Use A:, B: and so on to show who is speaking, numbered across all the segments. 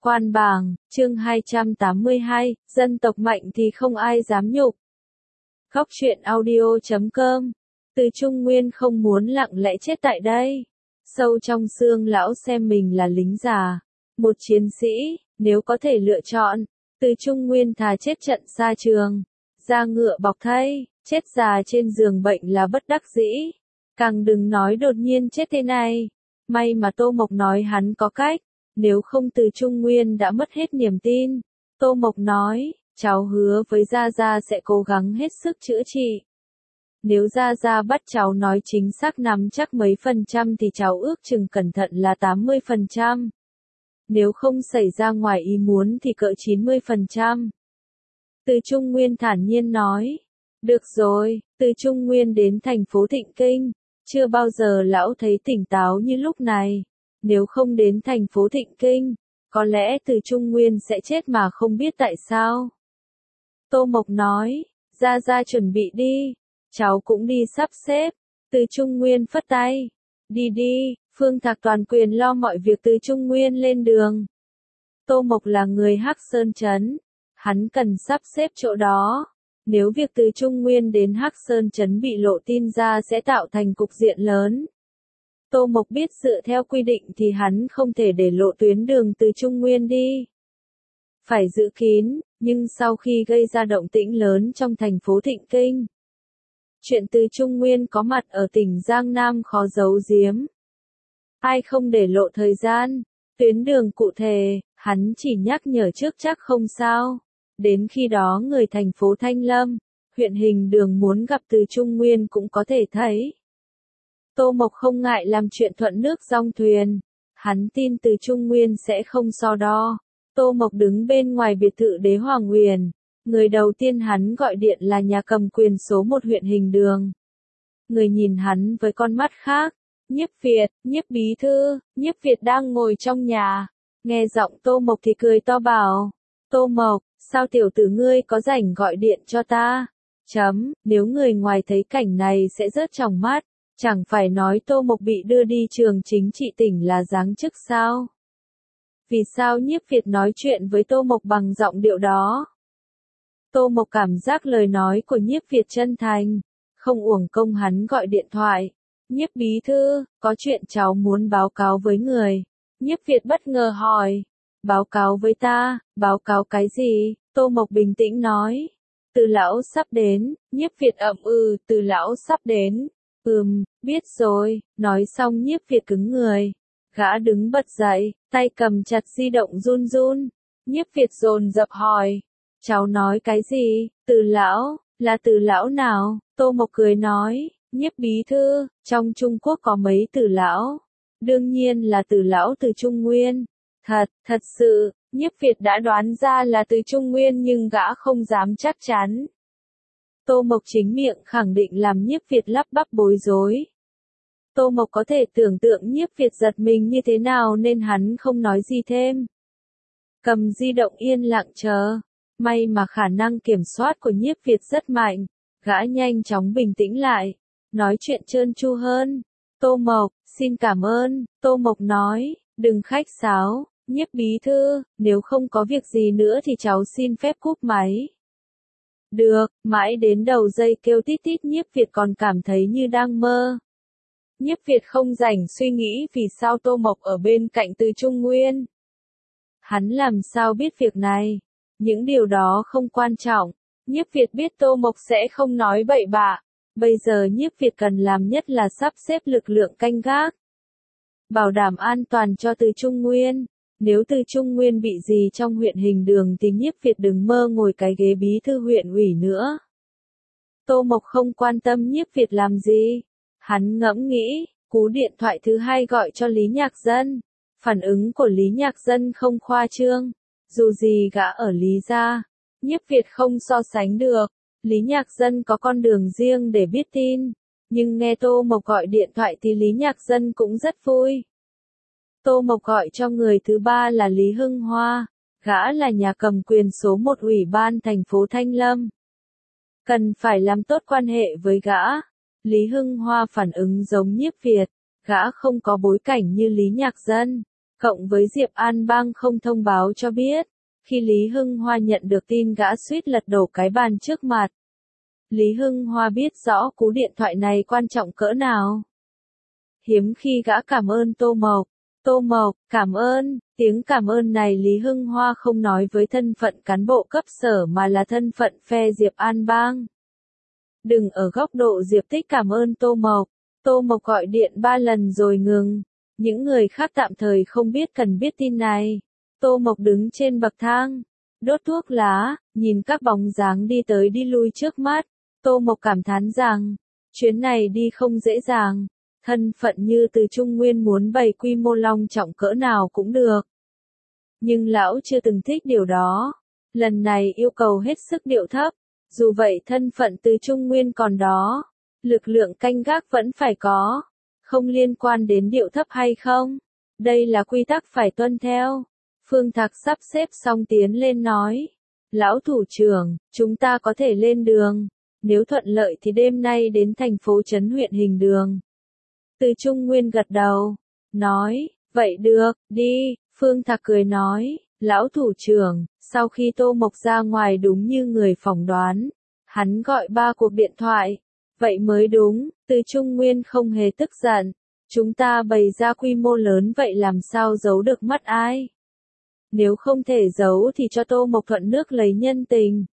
A: Quan bảng, chương 282, dân tộc mạnh thì không ai dám nhục. Góc truyện audio.com. Từ Trung Nguyên không muốn lặng lẽ chết tại đây. Sâu trong xương lão xem mình là lính già, một chiến sĩ, nếu có thể lựa chọn, Từ Trung Nguyên thà chết trận xa trường, da ngựa bọc thây, chết già trên giường bệnh là bất đắc dĩ. Càng đừng nói đột nhiên chết thế này. May mà Tô Mộc nói hắn có cách, nếu không Từ Trung Nguyên đã mất hết niềm tin. Tô Mộc nói, cháu hứa với Gia Gia sẽ cố gắng hết sức chữa trị. Nếu Gia Gia bắt cháu nói chính xác nắm chắc mấy % thì cháu ước chừng cẩn thận là 80%. Nếu không xảy ra ngoài ý muốn thì cỡ 90%. Từ Trung Nguyên thản nhiên nói. Được rồi, Từ Trung Nguyên đến thành phố Thịnh Kinh. Chưa bao giờ lão thấy tỉnh táo như lúc này. Nếu không đến thành phố Thịnh Kinh, có lẽ Từ Trung Nguyên sẽ chết mà không biết tại sao. Tô Mộc nói, Gia Gia chuẩn bị đi, cháu cũng đi sắp xếp. Từ Trung Nguyên phất tay, đi đi, Phương Thạc toàn quyền lo mọi việc. Từ Trung Nguyên lên đường. Tô Mộc là người Hắc Sơn Trấn, hắn cần sắp xếp chỗ đó. Nếu việc Từ Trung Nguyên đến Hắc Sơn Trấn bị lộ tin ra sẽ tạo thành cục diện lớn. Tô Mộc biết dựa theo quy định thì hắn không thể để lộ tuyến đường Từ Trung Nguyên đi. Phải giữ kín, nhưng sau khi gây ra động tĩnh lớn trong thành phố Thịnh Kinh, chuyện Từ Trung Nguyên có mặt ở tỉnh Giang Nam khó giấu giếm. Ai không để lộ thời gian, tuyến đường cụ thể, hắn chỉ nhắc nhở trước chắc không sao. Đến khi đó người thành phố Thanh Lâm, huyện Hình Đường muốn gặp Từ Trung Nguyên cũng có thể thấy. Tô Mộc không ngại làm chuyện thuận nước dong thuyền. Hắn tin Từ Trung Nguyên sẽ không so đo. Tô Mộc đứng bên ngoài biệt thự Đế Hoàng Uyển. Người đầu tiên hắn gọi điện là nhà cầm quyền số 1 huyện Hình Đường. Người nhìn hắn với con mắt khác. Nhiếp Việt, Nhiếp bí thư, Nhiếp Việt đang ngồi trong nhà. Nghe giọng Tô Mộc thì cười to bảo. Tô Mộc, sao tiểu tử ngươi có rảnh gọi điện cho ta? Nếu người ngoài thấy cảnh này sẽ rớt trong mắt. Chẳng phải nói Tô Mộc bị đưa đi trường chính trị tỉnh là giáng chức sao? Vì sao Nhiếp Việt nói chuyện với Tô Mộc bằng giọng điệu đó? Tô Mộc cảm giác lời nói của Nhiếp Việt chân thành, không uổng công hắn gọi điện thoại. Nhiếp bí thư, có chuyện cháu muốn báo cáo với người. Nhiếp Việt bất ngờ hỏi. Báo cáo với ta, báo cáo cái gì? Tô Mộc bình tĩnh nói. Từ lão sắp đến. Nhiếp Việt ậm ừ, Từ lão sắp đến. Biết rồi, nói xong Nhiếp Việt cứng người. Gã đứng bật dậy, tay cầm chặt di động run run. Nhiếp Việt dồn dập hỏi. Cháu nói cái gì? Từ lão, là Từ lão nào? Tô Mộc cười nói. Nhiếp bí thư, trong Trung Quốc có mấy Từ lão? Đương nhiên là Từ lão Từ Trung Nguyên. Thật sự, Nhiếp Việt đã đoán ra là Từ Trung Nguyên nhưng gã không dám chắc chắn. Tô Mộc chính miệng khẳng định làm Nhiếp Việt lắp bắp bối rối. Tô Mộc có thể tưởng tượng Nhiếp Việt giật mình như thế nào nên hắn không nói gì thêm. Cầm di động yên lặng chờ. May mà khả năng kiểm soát của Nhiếp Việt rất mạnh. Gã nhanh chóng bình tĩnh lại. Nói chuyện trơn tru hơn. Tô Mộc, xin cảm ơn. Tô Mộc nói, đừng khách sáo. Nhiếp bí thư, nếu không có việc gì nữa thì cháu xin phép cúp máy. Được, mãi đến đầu dây kêu tít tít Nhiếp Việt còn cảm thấy như đang mơ. Nhiếp Việt không rảnh suy nghĩ vì sao Tô Mộc ở bên cạnh Từ Trung Nguyên. Hắn làm sao biết việc này? Những điều đó không quan trọng. Nhiếp Việt biết Tô Mộc sẽ không nói bậy bạ. Bây giờ Nhiếp Việt cần làm nhất là sắp xếp lực lượng canh gác. Bảo đảm an toàn cho Từ Trung Nguyên. Nếu Từ Trung Nguyên bị gì trong huyện Hình Đường thì Nhiếp Việt đừng mơ ngồi cái ghế bí thư huyện ủy nữa. Tô Mộc không quan tâm Nhiếp Việt làm gì. Hắn ngẫm nghĩ, cú điện thoại thứ hai gọi cho Lý Nhạc Dân. Phản ứng của Lý Nhạc Dân không khoa trương. Dù gì gã ở Lý gia, Nhiếp Việt không so sánh được. Lý Nhạc Dân có con đường riêng để biết tin. Nhưng nghe Tô Mộc gọi điện thoại thì Lý Nhạc Dân cũng rất vui. Tô Mộc gọi cho người thứ ba là Lý Hưng Hoa. Gã là nhà cầm quyền số 1 ủy ban thành phố Thanh Lâm. Cần phải làm tốt quan hệ với gã. Lý Hưng Hoa phản ứng giống Nhiếp Việt. Gã không có bối cảnh như Lý Nhạc Dân. cộng với Diệp An Bang không thông báo cho biết. Khi Lý Hưng Hoa nhận được tin gã suýt lật đổ cái bàn trước mặt. Lý Hưng Hoa biết rõ cú điện thoại này quan trọng cỡ nào. Hiếm khi gã cảm ơn Tô Mộc. Tô Mộc, cảm ơn, tiếng cảm ơn này Lý Hưng Hoa không nói với thân phận cán bộ cấp sở mà là thân phận phe Diệp An Bang. Đừng ở góc độ Diệp Tích cảm ơn Tô Mộc. Tô Mộc gọi điện 3 lần rồi ngừng. Những người khác tạm thời không biết cần biết tin này. Tô Mộc đứng trên bậc thang, đốt thuốc lá, nhìn các bóng dáng đi tới đi lui trước mắt. Tô Mộc cảm thán rằng, chuyến này đi không dễ dàng. Thân phận như Từ Trung Nguyên muốn bày quy mô long trọng cỡ nào cũng được. Nhưng lão chưa từng thích điều đó. Lần này yêu cầu hết sức điệu thấp. Dù vậy thân phận Từ Trung Nguyên còn đó. Lực lượng canh gác vẫn phải có. Không liên quan đến điệu thấp hay không. Đây là quy tắc phải tuân theo. Phương Thạc sắp xếp xong tiến lên nói. Lão thủ trưởng, chúng ta có thể lên đường. Nếu thuận lợi thì đêm nay đến thành phố Trấn huyện Hình Đường. Từ Trung Nguyên gật đầu. Nói, vậy được, đi. Phương Thạc cười nói, lão thủ trưởng, sau khi Tô Mộc ra ngoài đúng như người phỏng đoán. Hắn gọi 3 cuộc điện thoại. Vậy mới đúng, Từ Trung Nguyên không hề tức giận. Chúng ta bày ra quy mô lớn vậy làm sao giấu được mắt ai? Nếu không thể giấu thì cho Tô Mộc thuận nước lấy nhân tình.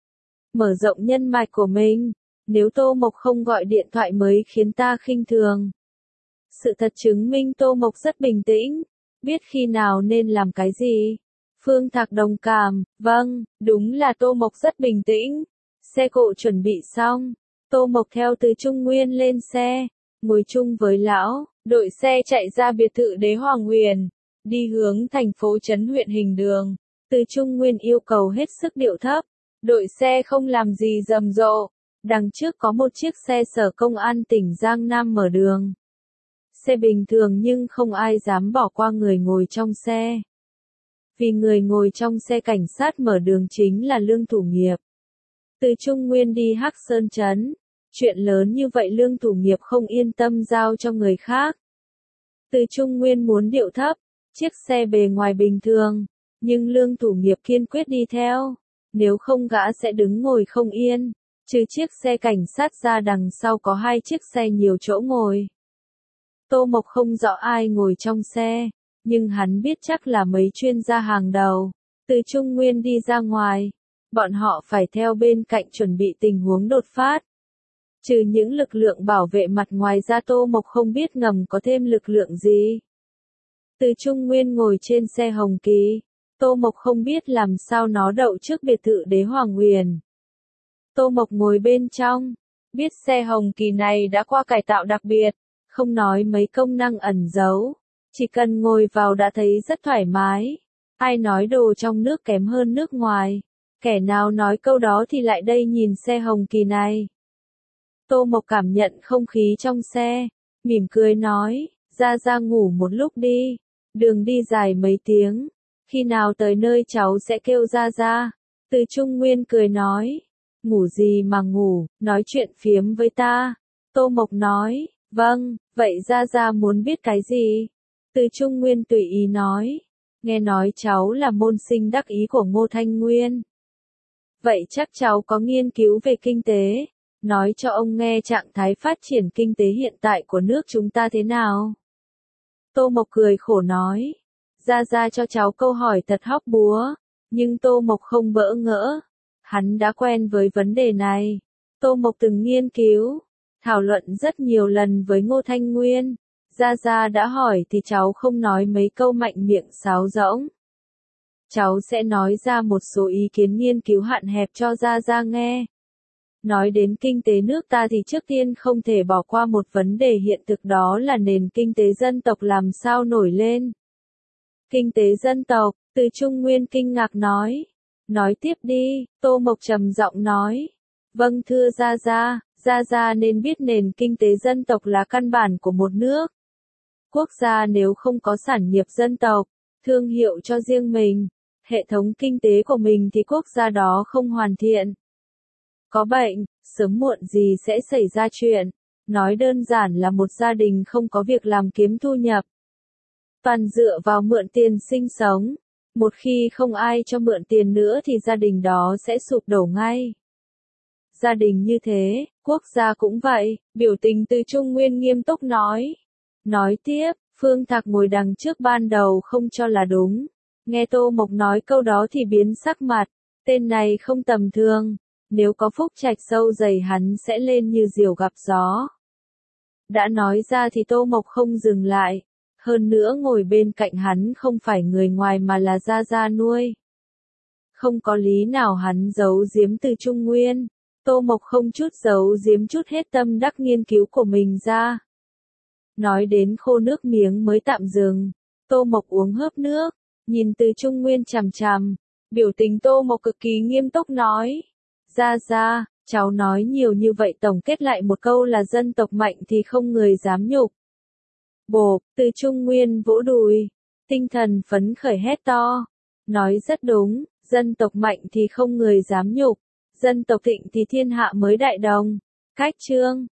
A: Mở rộng nhân mạch của mình. Nếu Tô Mộc không gọi điện thoại mới khiến ta khinh thường. Sự thật chứng minh Tô Mộc rất bình tĩnh. Biết khi nào nên làm cái gì. Phương Thạc đồng cảm, vâng, đúng là Tô Mộc rất bình tĩnh. Xe cộ chuẩn bị xong. Tô Mộc theo Từ Trung Nguyên lên xe. Ngồi chung với lão, đội xe chạy ra biệt thự Đế Hoàng Huyền. Đi hướng thành phố Trấn huyện Hình Đường. Từ Trung Nguyên yêu cầu hết sức điệu thấp. Đội xe không làm gì rầm rộ. Đằng trước có một chiếc xe sở công an tỉnh Giang Nam mở đường. Xe bình thường nhưng không ai dám bỏ qua người ngồi trong xe. Vì người ngồi trong xe cảnh sát mở đường chính là Lương Thủ Nghiệp. Từ Trung Nguyên đi Hắc Sơn Trấn. Chuyện lớn như vậy Lương Thủ Nghiệp không yên tâm giao cho người khác. Từ Trung Nguyên muốn điệu thấp. Chiếc xe bề ngoài bình thường. Nhưng Lương Thủ Nghiệp kiên quyết đi theo. Nếu không gã sẽ đứng ngồi không yên. Trừ chiếc xe cảnh sát ra đằng sau có 2 chiếc xe nhiều chỗ ngồi. Tô Mộc không rõ ai ngồi trong xe. Nhưng hắn biết chắc là mấy chuyên gia hàng đầu. Từ Trung Nguyên đi ra ngoài. Bọn họ phải theo bên cạnh chuẩn bị tình huống đột phát. Trừ những lực lượng bảo vệ mặt ngoài ra Tô Mộc không biết ngầm có thêm lực lượng gì. Từ Trung Nguyên ngồi trên xe Hồng Kỳ. Tô Mộc không biết làm sao nó đậu trước biệt thự Đế Hoàng Huyền. Tô Mộc ngồi bên trong. Biết xe Hồng Kỳ này đã qua cải tạo đặc biệt. Không nói mấy công năng ẩn giấu. Chỉ cần ngồi vào đã thấy rất thoải mái. Ai nói đồ trong nước kém hơn nước ngoài. Kẻ nào nói câu đó thì lại đây nhìn xe Hồng Kỳ này. Tô Mộc cảm nhận không khí trong xe. Mỉm cười nói, ra ngủ một lúc đi. Đường đi dài mấy tiếng. Khi nào tới nơi cháu sẽ kêu ra. Từ Trung Nguyên cười nói. Ngủ gì mà ngủ, nói chuyện phiếm với ta. Tô Mộc nói, vâng, vậy ra muốn biết cái gì? Từ Trung Nguyên tùy ý nói. Nghe nói cháu là môn sinh đắc ý của Ngô Thanh Nguyên. Vậy chắc cháu có nghiên cứu về kinh tế. Nói cho ông nghe trạng thái phát triển kinh tế hiện tại của nước chúng ta thế nào. Tô Mộc cười khổ nói. Ra cho cháu câu hỏi thật hóc búa. Nhưng Tô Mộc không bỡ ngỡ. Hắn đã quen với vấn đề này. Tô Mộc từng nghiên cứu, thảo luận rất nhiều lần với Ngô Thanh Nguyên. Ra đã hỏi thì cháu không nói mấy câu mạnh miệng sáo rỗng. Cháu sẽ nói ra một số ý kiến nghiên cứu hạn hẹp cho ra nghe. Nói đến kinh tế nước ta thì trước tiên không thể bỏ qua một vấn đề hiện thực đó là nền kinh tế dân tộc làm sao nổi lên. Kinh tế dân tộc, Từ Trung Nguyên kinh ngạc nói. Nói tiếp đi, Tô Mộc trầm giọng nói. Vâng thưa ra nên biết nền kinh tế dân tộc là căn bản của một nước. Quốc gia nếu không có sản nghiệp dân tộc, thương hiệu cho riêng mình, hệ thống kinh tế của mình thì quốc gia đó không hoàn thiện. Có bệnh, sớm muộn gì sẽ xảy ra chuyện. Nói đơn giản là một gia đình không có việc làm kiếm thu nhập. toàn dựa vào mượn tiền sinh sống. Một khi không ai cho mượn tiền nữa thì gia đình đó sẽ sụp đổ ngay. Gia đình như thế, quốc gia cũng vậy, biểu tình từ Trung Nguyên nghiêm túc nói. Nói tiếp, Phương Thạc ngồi đằng trước ban đầu không cho là đúng. Nghe Tô Mộc nói câu đó thì biến sắc mặt, tên này không tầm thường, nếu có phúc trạch sâu dày hắn sẽ lên như diều gặp gió. Đã nói ra thì Tô Mộc không dừng lại, hơn nữa ngồi bên cạnh hắn không phải người ngoài mà là Gia Gia nuôi. Không có lý nào hắn giấu giếm từ Trung Nguyên, Tô Mộc không chút giấu giếm chút hết tâm đắc nghiên cứu của mình ra. Nói đến khô nước miếng mới tạm dừng, Tô Mộc uống hớp nước, nhìn từ Trung Nguyên chằm chằm, biểu tình Tô Mộc cực kỳ nghiêm túc nói. Gia Gia, cháu nói nhiều như vậy tổng kết lại một câu là dân tộc mạnh thì không người dám nhục. Bộp, từ Trung Nguyên vỗ đùi, tinh thần phấn khởi hét to. Nói rất đúng, dân tộc mạnh thì không người dám nhục, dân tộc thịnh thì thiên hạ mới đại đồng. Cách chương